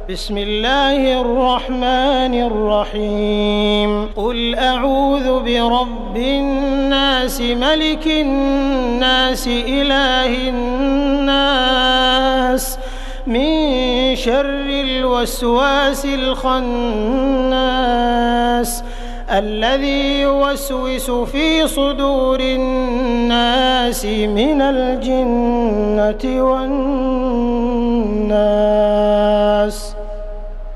بسم الله الرحمن الرحيم قل أعوذ برب الناس ملك الناس إله الناس من شر الوسواس الخناس الذي يوسوس في صدور الناس من الجنة والناس.